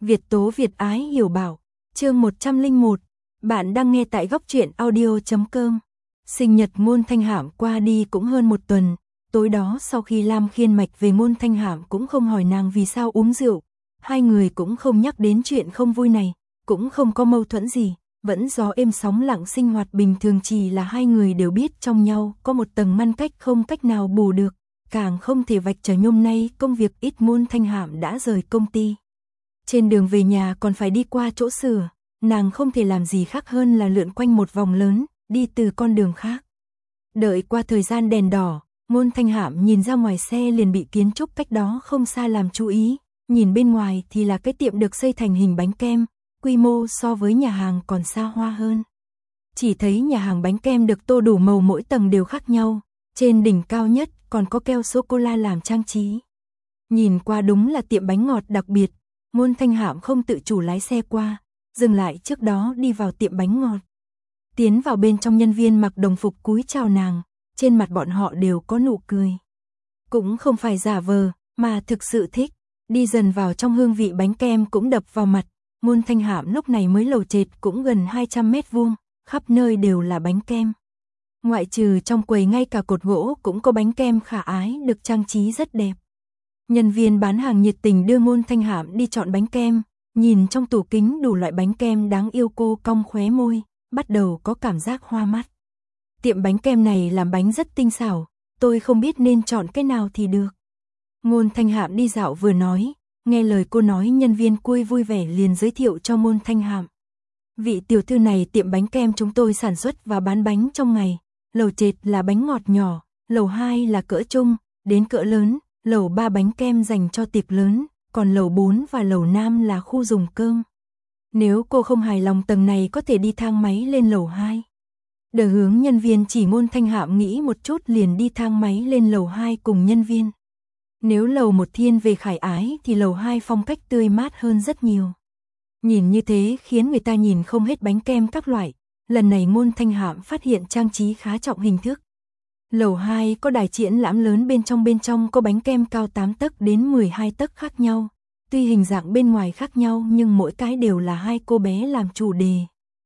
Việt tố Việt ái hiểu bảo, chương 101, bạn đang nghe tại góc truyện audio.com. Sinh nhật Ngôn Thanh Hạm qua đi cũng hơn một tuần, tối đó sau khi Lam Khiên Mạch về Ngôn Thanh Hạm cũng không hỏi nàng vì sao uống rượu, hai người cũng không nhắc đến chuyện không vui này, cũng không có mâu thuẫn gì, vẫn gió êm sóng lặng sinh hoạt bình thường, chỉ là hai người đều biết trong nhau có một tầng ngăn cách không cách nào bù được, càng không thể vạch trần hôm nay công việc ít Ngôn Thanh Hạm đã rời công ty. Trên đường về nhà còn phải đi qua chỗ sửa, nàng không thể làm gì khác hơn là lượn quanh một vòng lớn, đi từ con đường khác. Đợi qua thời gian đèn đỏ, Ngôn Thanh Hạm nhìn ra ngoài xe liền bị kiến trúc cách đó không xa làm chú ý, nhìn bên ngoài thì là cái tiệm được xây thành hình bánh kem, quy mô so với nhà hàng còn xa hoa hơn. Chỉ thấy nhà hàng bánh kem được tô đủ màu, mỗi tầng đều khác nhau, trên đỉnh cao nhất còn có keo sô-cô-la làm trang trí. Nhìn qua đúng là tiệm bánh ngọt đặc biệt. Ngôn Thanh Hạm không tự chủ lái xe qua, dừng lại trước đó đi vào tiệm bánh ngọt. Tiến vào bên trong, nhân viên mặc đồng phục cúi chào nàng, trên mặt bọn họ đều có nụ cười. Cũng không phải giả vờ, mà thực sự thích. Đi dần vào trong, hương vị bánh kem cũng đập vào mặt. Ngôn Thanh Hạm lúc này mới lầu trệt cũng gần 200 mét vuông, khắp nơi đều là bánh kem. Ngoại trừ trong quầy, ngay cả cột gỗ cũng có bánh kem khả ái được trang trí rất đẹp. Nhân viên bán hàng nhiệt tình đưa Ngôn Thanh Hạm đi chọn bánh kem, nhìn trong tủ kính đủ loại bánh kem đáng yêu, cô cong khóe môi, bắt đầu có cảm giác hoa mắt. Tiệm bánh kem này làm bánh rất tinh xảo, tôi không biết nên chọn cái nào thì được. Ngôn Thanh Hạm đi dạo vừa nói, nghe lời cô nói, nhân viên cui vui vẻ liền giới thiệu cho Ngôn Thanh Hạm. Vị tiểu thư này, tiệm bánh kem chúng tôi sản xuất và bán bánh trong ngày, lầu trệt là bánh ngọt nhỏ, lầu 2 là cỡ trung, đến cỡ lớn. Lầu 3 bánh kem dành cho tiệc lớn, còn lầu 4 và lầu 5 là khu dùng cơm. Nếu cô không hài lòng tầng này có thể đi thang máy lên lầu 2. Đờ hướng nhân viên chỉ. Ngôn Thanh Hạm nghĩ một chút liền đi thang máy lên lầu 2 cùng nhân viên. Nếu lầu 1 thiên về khải ái thì lầu 2 phong cách tươi mát hơn rất nhiều. Nhìn như thế khiến người ta nhìn không hết bánh kem các loại. Lần này Ngôn Thanh Hạm phát hiện trang trí khá trọng hình thức. Lầu 2 có đài triển lãm lớn, bên trong có bánh kem cao 8 tấc đến 12 tấc khác nhau. Tuy hình dạng bên ngoài khác nhau nhưng mỗi cái đều là hai cô bé làm chủ đề.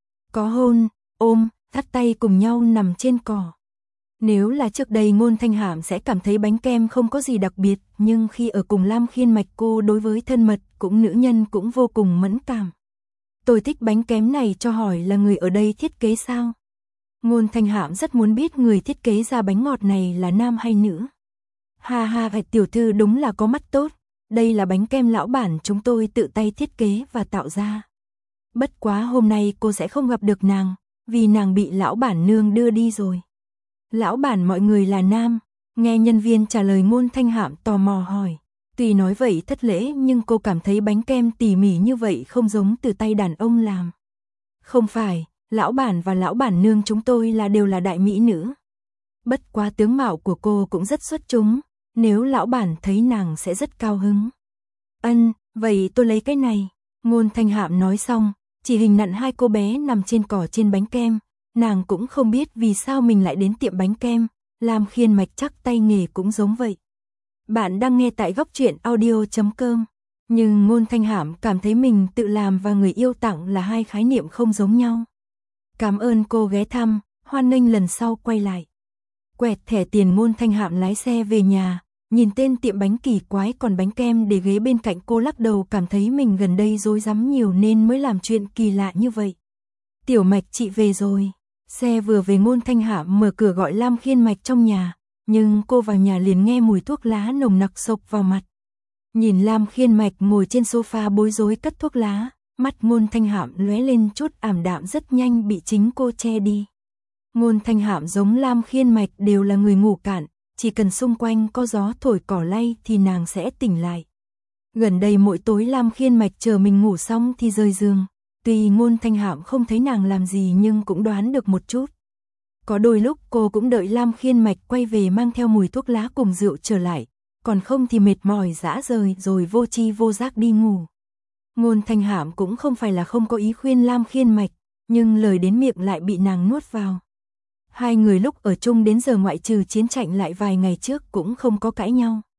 Có hôn, ôm, dắt tay cùng nhau nằm trên cỏ. Nếu là trước đây Ngôn Thanh Hạm sẽ cảm thấy bánh kem không có gì đặc biệt, nhưng khi ở cùng Lam Khiên Mạch, cô đối với thân mật cũng nữ nhân cũng vô cùng mẫn cảm. Tôi thích bánh kem này, cho hỏi là người ở đây thiết kế sao? Ngôn Thanh Hạm rất muốn biết người thiết kế ra bánh ngọt này là nam hay nữ. Ha ha, tiểu thư đúng là có mắt tốt, đây là bánh kem lão bản chúng tôi tự tay thiết kế và tạo ra. Bất quá hôm nay cô sẽ không gặp được nàng, vì nàng bị lão bản nương đưa đi rồi. Lão bản mọi người là nam, nghe nhân viên trả lời, Ngôn Thanh Hạm tò mò hỏi. Tuy nói vậy thất lễ nhưng cô cảm thấy bánh kem tỉ mỉ như vậy không giống từ tay đàn ông làm. Không phải. Lão bản và lão bản nương chúng tôi đều là đại mỹ nữ. Bất quá tướng mạo của cô cũng rất xuất chúng, nếu lão bản thấy nàng sẽ rất cao hứng. Vậy tôi lấy cái này. Ngôn Thanh Hạm nói xong, chỉ hình nặn hai cô bé nằm trên cỏ trên bánh kem, nàng cũng không biết vì sao mình lại đến tiệm bánh kem, Lam Khiên Mạch chắc tay nghề cũng giống vậy. Bạn đang nghe tại góc truyện audio.com. Nhưng Ngôn Thanh Hạm cảm thấy mình tự làm và người yêu tặng là hai khái niệm không giống nhau. Cảm ơn cô ghé thăm, hoan nghênh lần sau quay lại. Quẹt thẻ tiền, Ngôn Thanh Hạm lái xe về nhà, nhìn tên tiệm bánh kỳ quái còn bánh kem để ghế bên cạnh, cô lắc đầu cảm thấy mình gần đây rối rắm nhiều nên mới làm chuyện kỳ lạ như vậy. Tiểu Mạch chị về rồi. Xe vừa về, Ngôn Thanh Hạm mở cửa gọi Lam Khiên Mạch trong nhà, nhưng cô vào nhà liền nghe mùi thuốc lá nồng nặc xộc vào mặt. Nhìn Lam Khiên Mạch ngồi trên sofa bối rối cất thuốc lá. Mắt Ngôn Thanh Hạm lóe lên chút ảm đạm, rất nhanh bị chính cô che đi. Ngôn Thanh Hạm giống Lam Khiên Mạch đều là người ngủ cạn, chỉ cần xung quanh có gió thổi cỏ lay thì nàng sẽ tỉnh lại. Gần đây mỗi tối Lam Khiên Mạch chờ mình ngủ xong thì rời giường, tuy Ngôn Thanh Hạm không thấy nàng làm gì nhưng cũng đoán được một chút. Có đôi lúc cô cũng đợi Lam Khiên Mạch quay về mang theo mùi thuốc lá cùng rượu trở lại, còn không thì mệt mỏi rã rời rồi vô tri vô giác đi ngủ. Ngôn Thanh Hạm cũng không phải là không có ý khuyên Lam Khiên Mạch, nhưng lời đến miệng lại bị nàng nuốt vào. Hai người lúc ở chung đến giờ ngoại trừ chiến tranh lại vài ngày trước cũng không có cãi nhau.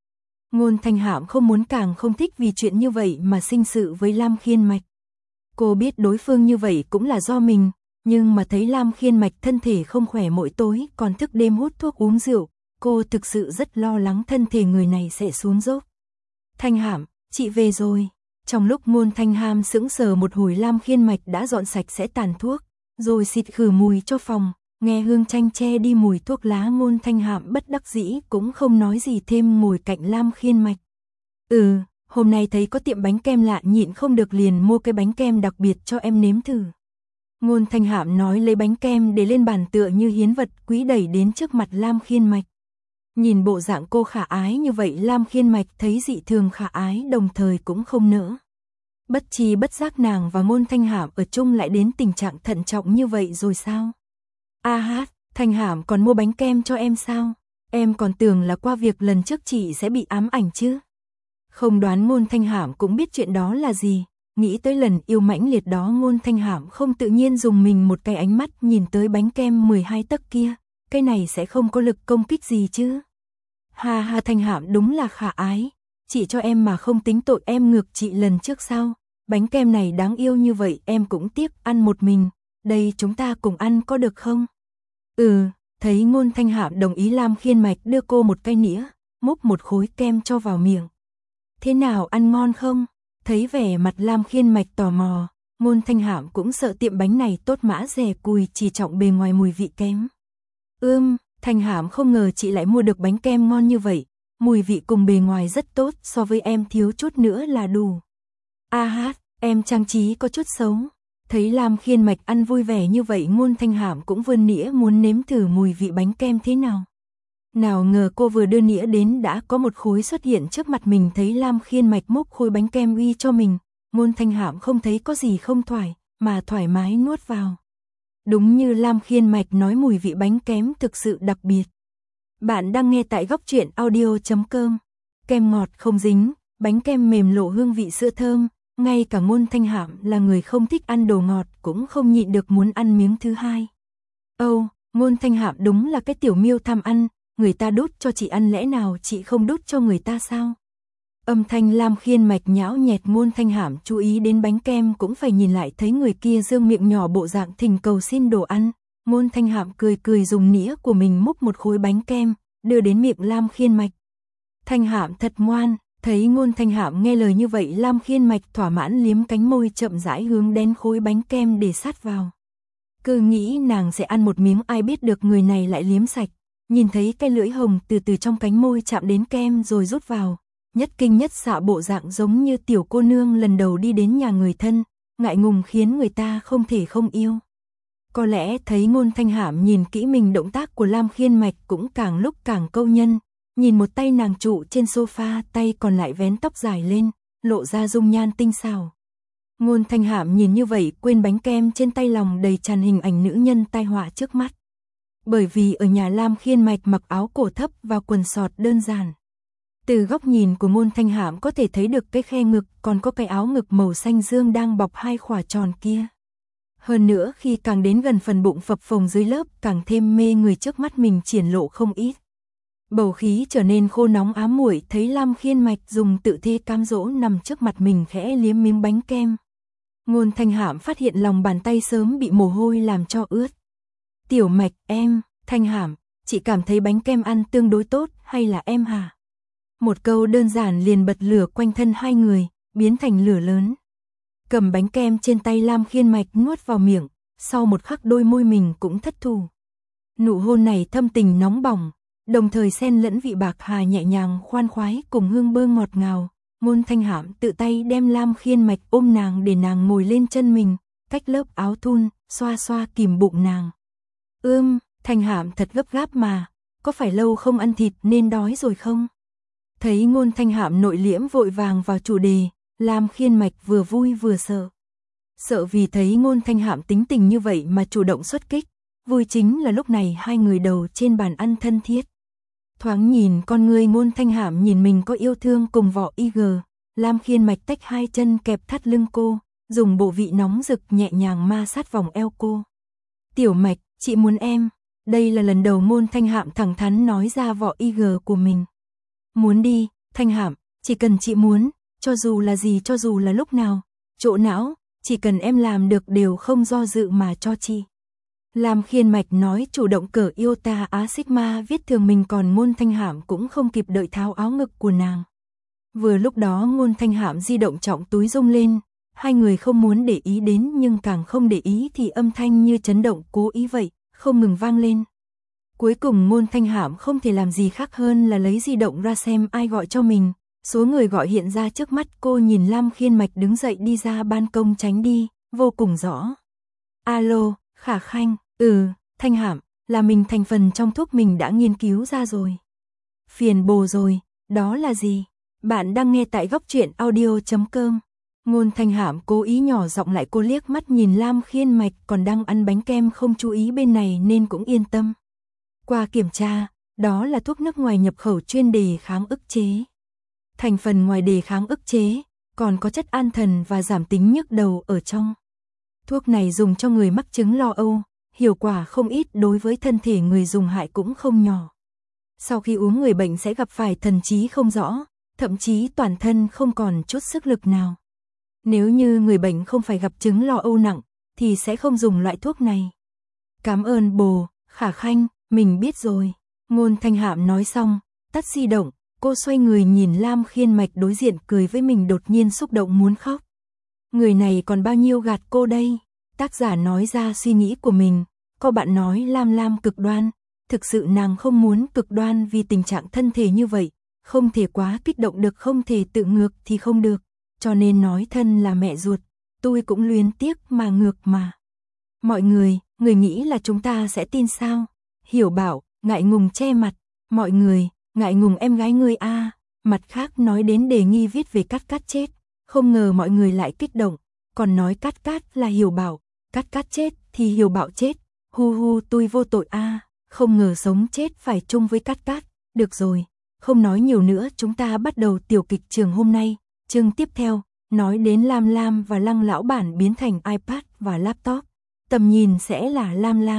Ngôn Thanh Hạm không muốn càng không thích vì chuyện như vậy mà sinh sự với Lam Khiên Mạch. Cô biết đối phương như vậy cũng là do mình, nhưng mà thấy Lam Khiên Mạch thân thể không khỏe mỗi tối còn thức đêm hút thuốc uống rượu, cô thực sự rất lo lắng thân thể người này sẽ xuống dốc. Thanh Hạm, chị về rồi. Trong lúc Ngôn Thanh Hạm sững sờ một hồi, Lam Khiên Mạch đã dọn sạch sẽ tàn thuốc, rồi xịt khử mùi cho phòng, nghe hương chanh che đi mùi thuốc lá. Ngôn Thanh Hạm bất đắc dĩ cũng không nói gì thêm, ngồi cạnh Lam Khiên Mạch. Hôm nay thấy có tiệm bánh kem lạ nhịn không được liền mua cái bánh kem đặc biệt cho em nếm thử. Ngôn Thanh Hạm nói, lấy bánh kem để lên bàn tựa như hiến vật quý đẩy đến trước mặt Lam Khiên Mạch. Nhìn bộ dạng cô khả ái như vậy, Lam Khiên Mạch thấy dị thường khả ái, đồng thời cũng không nỡ. Bất chi bất giác nàng và Ngôn Thanh Hạm ở chung lại đến tình trạng thận trọng như vậy rồi sao? Thanh Hạm còn mua bánh kem cho em sao? Em còn tưởng là qua việc lần trước chị sẽ bị ám ảnh chứ. Không đoán Ngôn Thanh Hạm cũng biết chuyện đó là gì. Nghĩ tới lần yêu mãnh liệt đó, Ngôn Thanh Hạm không tự nhiên dùng mình một cái ánh mắt nhìn tới bánh kem 12 tấc kia. Cái này sẽ không có lực công kích gì chứ? Thanh Hạm đúng là khả ái. Chị cho em mà không tính tội em ngược chị lần trước sao? Bánh kem này đáng yêu như vậy em cũng tiếc ăn một mình. Đây chúng ta cùng ăn có được không? Thấy Ngôn Thanh Hạm đồng ý, Lam Khiên Mạch đưa cô một cái nĩa, múc một khối kem cho vào miệng. Thế nào, ăn ngon không? Thấy vẻ mặt Lam Khiên Mạch tò mò, Ngôn Thanh Hạm cũng sợ tiệm bánh này tốt mã rẻ cùi chỉ trọng bề ngoài mùi vị kém. Thanh Hạm không ngờ chị lại mua được bánh kem ngon như vậy, mùi vị cùng bề ngoài rất tốt, so với em thiếu chút nữa là đủ. Em trang trí có chút xấu. Thấy Lam Khiên Mạch ăn vui vẻ như vậy, Ngôn Thanh Hạm cũng vươn nĩa muốn nếm thử mùi vị bánh kem thế nào. Nào ngờ cô vừa đưa nĩa đến đã có một khối xuất hiện trước mặt mình. Thấy Lam Khiên Mạch múc khối bánh kem uy cho mình, Ngôn Thanh Hạm không thấy có gì không thoải, mà thoải mái nuốt vào. Đúng như Lam Khiên Mạch nói, mùi vị bánh kem thực sự đặc biệt. Bạn đang nghe tại Góc Truyện Audio.com. Kem ngọt không dính, bánh kem mềm lộ hương vị sữa thơm. Ngay cả Ngôn Thanh Hạm là người không thích ăn đồ ngọt cũng không nhịn được muốn ăn miếng thứ hai. Ngôn Thanh Hạm đúng là cái tiểu miêu tham ăn, người ta đút cho chị ăn lẽ nào chị không đút cho người ta sao? Âm thanh Lam Khiên Mạch nhão nhẹt, Ngôn Thanh Hạm chú ý đến bánh kem cũng phải nhìn lại, thấy người kia dương miệng nhỏ bộ dạng thỉnh cầu xin đồ ăn. Ngôn Thanh Hạm cười cười dùng nĩa của mình múc một khối bánh kem, đưa đến miệng Lam Khiên Mạch. Thanh Hạm thật ngoan. Thấy Ngôn Thanh Hạm nghe lời như vậy, Lam Khiên Mạch thỏa mãn liếm cánh môi, chậm rãi hướng đến khối bánh kem để sát vào. Cứ nghĩ nàng sẽ ăn một miếng, ai biết được người này lại liếm sạch. Nhìn thấy cái lưỡi hồng từ từ trong cánh môi chạm đến kem rồi rút vào, nhất kinh nhất xạ bộ dạng giống như tiểu cô nương lần đầu đi đến nhà người thân, ngại ngùng khiến người ta không thể không yêu. Có lẽ thấy Ngôn Thanh Hạm nhìn kỹ mình, động tác của Lam Khiên Mạch cũng càng lúc càng câu nhân. Nhìn một tay nàng trụ trên sofa, tay còn lại vén tóc dài lên, lộ ra dung nhan tinh xảo. Ngôn Thanh Hạm nhìn như vậy quên bánh kem trên tay, lòng đầy tràn hình ảnh nữ nhân tai họa trước mắt. Bởi vì ở nhà Lam Khiên Mạch mặc áo cổ thấp và quần sọt đơn giản. Từ góc nhìn của Ngôn Thanh Hạm có thể thấy được cái khe ngực, còn có cái áo ngực màu xanh dương đang bọc hai khỏa tròn kia. Hơn nữa khi càng đến gần phần bụng phập phồng dưới lớp càng thêm mê người, trước mắt mình triển lộ không ít. Bầu khí trở nên khô nóng ám muội, thấy Lam Khiên Mạch dùng tự thế cám dỗ nằm trước mặt mình khẽ liếm miếng bánh kem. Ngôn Thanh Hạm phát hiện lòng bàn tay sớm bị mồ hôi làm cho ướt. Tiểu Mạch, em, Thanh Hạm, chị cảm thấy bánh kem ăn tương đối tốt hay là em hả? Một câu đơn giản liền bật lửa quanh thân hai người, biến thành lửa lớn. Cầm bánh kem trên tay, Lam Khiên Mạch nuốt vào miệng, sau một khắc đôi môi mình cũng thất thủ. Nụ hôn này thâm tình nóng bỏng, đồng thời xen lẫn vị bạc hà nhẹ nhàng khoan khoái cùng hương bơ ngọt ngào. Ngôn Thanh Hạm tự tay đem Lam Khiên Mạch ôm nàng để nàng ngồi lên chân mình, cách lớp áo thun, xoa xoa kìm bụng nàng. Thanh Hạm thật gấp gáp mà, có phải lâu không ăn thịt nên đói rồi không? Thấy Ngôn Thanh Hạm nội liễm vội vàng vào chủ đề, Lam Khiên Mạch vừa vui vừa sợ. Sợ vì thấy Ngôn Thanh Hạm tính tình như vậy mà chủ động xuất kích, vui chính là lúc này hai người đầu trên bàn ăn thân thiết. Thoáng nhìn con người Ngôn Thanh Hạm nhìn mình có yêu thương cùng Võ IG, Lam Khiên Mạch tách hai chân kẹp thắt lưng cô, dùng bộ vị nóng rực nhẹ nhàng ma sát vòng eo cô. Tiểu Mạch, chị muốn em. Đây là lần đầu Ngôn Thanh Hạm thẳng thắn nói ra Võ IG của mình. Muốn đi, Thanh Hạm, chỉ cần chị muốn, cho dù là gì, cho dù là lúc nào, chỗ não, chỉ cần em làm được đều không do dự mà cho chị. Lam Khiên Mạch nói chủ động cởi Iota Á Sigma viết thường mình, còn Ngôn Thanh Hạm cũng không kịp đợi tháo áo ngực của nàng. Vừa lúc đó Ngôn Thanh Hạm di động trọng túi rung lên, hai người không muốn để ý đến nhưng càng không để ý thì âm thanh như chấn động cố ý vậy, không ngừng vang lên. Cuối cùng Ngôn Thanh Hạm không thể làm gì khác hơn là lấy di động ra xem ai gọi cho mình. Số người gọi hiện ra trước mắt cô, nhìn Lam Khiên Mạch đứng dậy đi ra ban công tránh đi, vô cùng rõ. Alo, Khả Khanh, Thanh Hạm, là mình, thành phần trong thuốc mình đã nghiên cứu ra rồi. Phiền bồ rồi, đó là gì? Bạn đang nghe tại góc truyện audio.com. Ngôn Thanh Hạm cố ý nhỏ giọng lại, cô liếc mắt nhìn Lam Khiên Mạch còn đang ăn bánh kem không chú ý bên này nên cũng yên tâm. Qua kiểm tra, đó là thuốc nước ngoài nhập khẩu chuyên đề kháng ức chế. Thành phần ngoài đề kháng ức chế, còn có chất an thần và giảm tính nhức đầu ở trong. Thuốc này dùng cho người mắc chứng lo âu, hiệu quả không ít, đối với thân thể người dùng hại cũng không nhỏ. Sau khi uống người bệnh sẽ gặp phải thần trí không rõ, thậm chí toàn thân không còn chút sức lực nào. Nếu như người bệnh không phải gặp chứng lo âu nặng, thì sẽ không dùng loại thuốc này. Cảm ơn bồ, Khả Khanh, mình biết rồi. Ngôn Thanh Hạm nói xong, tắt di động, cô xoay người nhìn Lam Khiên Mạch đối diện cười với mình, đột nhiên xúc động muốn khóc. Người này còn bao nhiêu gạt cô đây? Tác giả nói ra suy nghĩ của mình, có bạn nói Lam cực đoan, thực sự nàng không muốn cực đoan vì tình trạng thân thể như vậy, không thể quá kích động được, không thể tự ngược thì không được, cho nên nói thân là mẹ ruột, tôi cũng luyến tiếc mà ngược mà. Mọi người nghĩ là chúng ta sẽ tin sao? Hiểu bảo, ngại ngùng che mặt, mọi người, ngại ngùng em gái ngươi a. Mặt khác nói đến đề nghi viết về Cát chết, không ngờ mọi người lại kích động, còn nói Cát là Hiểu bảo, Cát chết thì Hiểu bảo chết, hu tôi vô tội a, không ngờ sống chết phải chung với Cát. Được rồi, không nói nhiều nữa, chúng ta bắt đầu tiểu kịch trường hôm nay. Chương tiếp theo, nói đến Lam và Lăng lão bản biến thành iPad và laptop, tầm nhìn sẽ là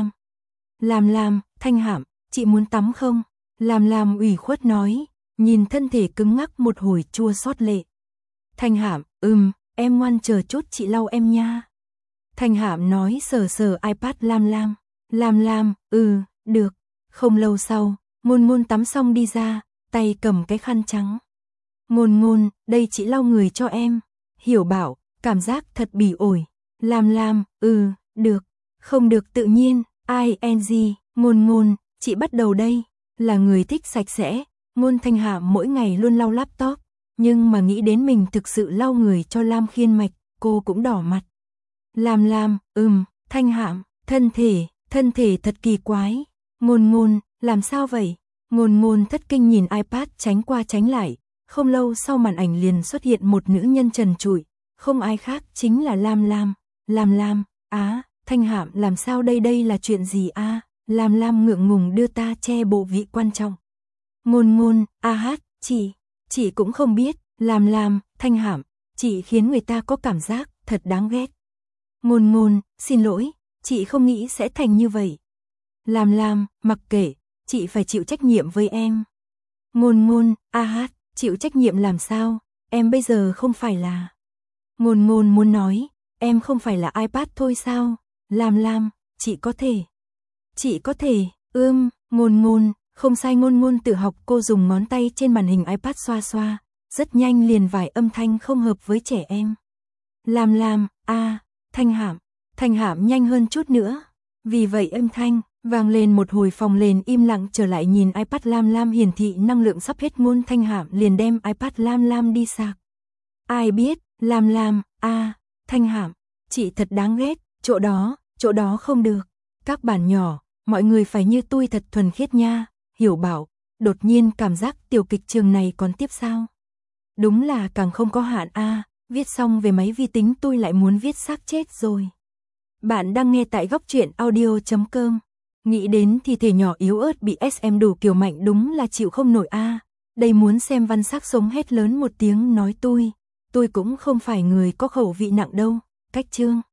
Lam, Thanh Hạm, chị muốn tắm không? Lam ủy khuất nói, nhìn thân thể cứng ngắc một hồi chua xót lệ. Thanh Hạm, em ngoan chờ chút chị lau em nha. Thanh Hạm nói sờ iPad Lam, được. Không lâu sau, Ngôn tắm xong đi ra, tay cầm cái khăn trắng. Ngôn, đây chị lau người cho em. Hiểu bảo, cảm giác thật bỉ ổi. Lam, được. Không được tự nhiên, ing, Ngôn, chị bắt đầu đây. Là người thích sạch sẽ, Ngôn Thanh Hạm mỗi ngày luôn lau laptop, nhưng mà nghĩ đến mình thực sự lau người cho Lam Khiên Mạch, cô cũng đỏ mặt. Lam, Thanh Hạm, thân thể thật kỳ quái. Ngôn, làm sao vậy? Ngôn thất kinh nhìn iPad tránh qua tránh lại, không lâu sau màn ảnh liền xuất hiện một nữ nhân trần trụi, không ai khác chính là Lam, Thanh Hạm làm sao đây là chuyện gì a? Lam ngượng ngùng đưa ta che bộ vị quan trọng. Ngôn, chị cũng không biết, Lam, Thanh Hạm, chị khiến người ta có cảm giác thật đáng ghét. Ngôn, xin lỗi, chị không nghĩ sẽ thành như vậy. Lam, mặc kệ, chị phải chịu trách nhiệm với em. Ngôn, chịu trách nhiệm làm sao, em bây giờ không phải là. Ngôn muốn nói, em không phải là iPad thôi sao? Lam, chị có thể, Ngôn, không sai. Ngôn tự học, cô dùng ngón tay trên màn hình iPad xoa, rất nhanh liền vài âm thanh không hợp với trẻ em. Lam, Thanh Hạm nhanh hơn chút nữa. Vì vậy âm thanh vang lên một hồi, phòng lên im lặng, trở lại nhìn iPad Lam hiển thị năng lượng sắp hết. Ngôn Thanh Hạm liền đem iPad Lam đi sạc. Ai biết, Lam, Thanh Hạm, chị thật đáng ghét, chỗ đó không được. Các bạn nhỏ, mọi người phải như tôi thật thuần khiết nha. Hiểu bảo, đột nhiên cảm giác tiểu kịch trường này còn tiếp sao? Đúng là càng không có hạn a. Viết xong về máy vi tính tôi lại muốn viết xác chết rồi. Bạn đang nghe tại góc truyện audio.com. Nghĩ đến thi thể nhỏ yếu ớt bị SM đủ kiểu mạnh đúng là chịu không nổi a. Đây muốn xem văn xác sống hét lớn một tiếng nói tôi cũng không phải người có khẩu vị nặng đâu. Cách chương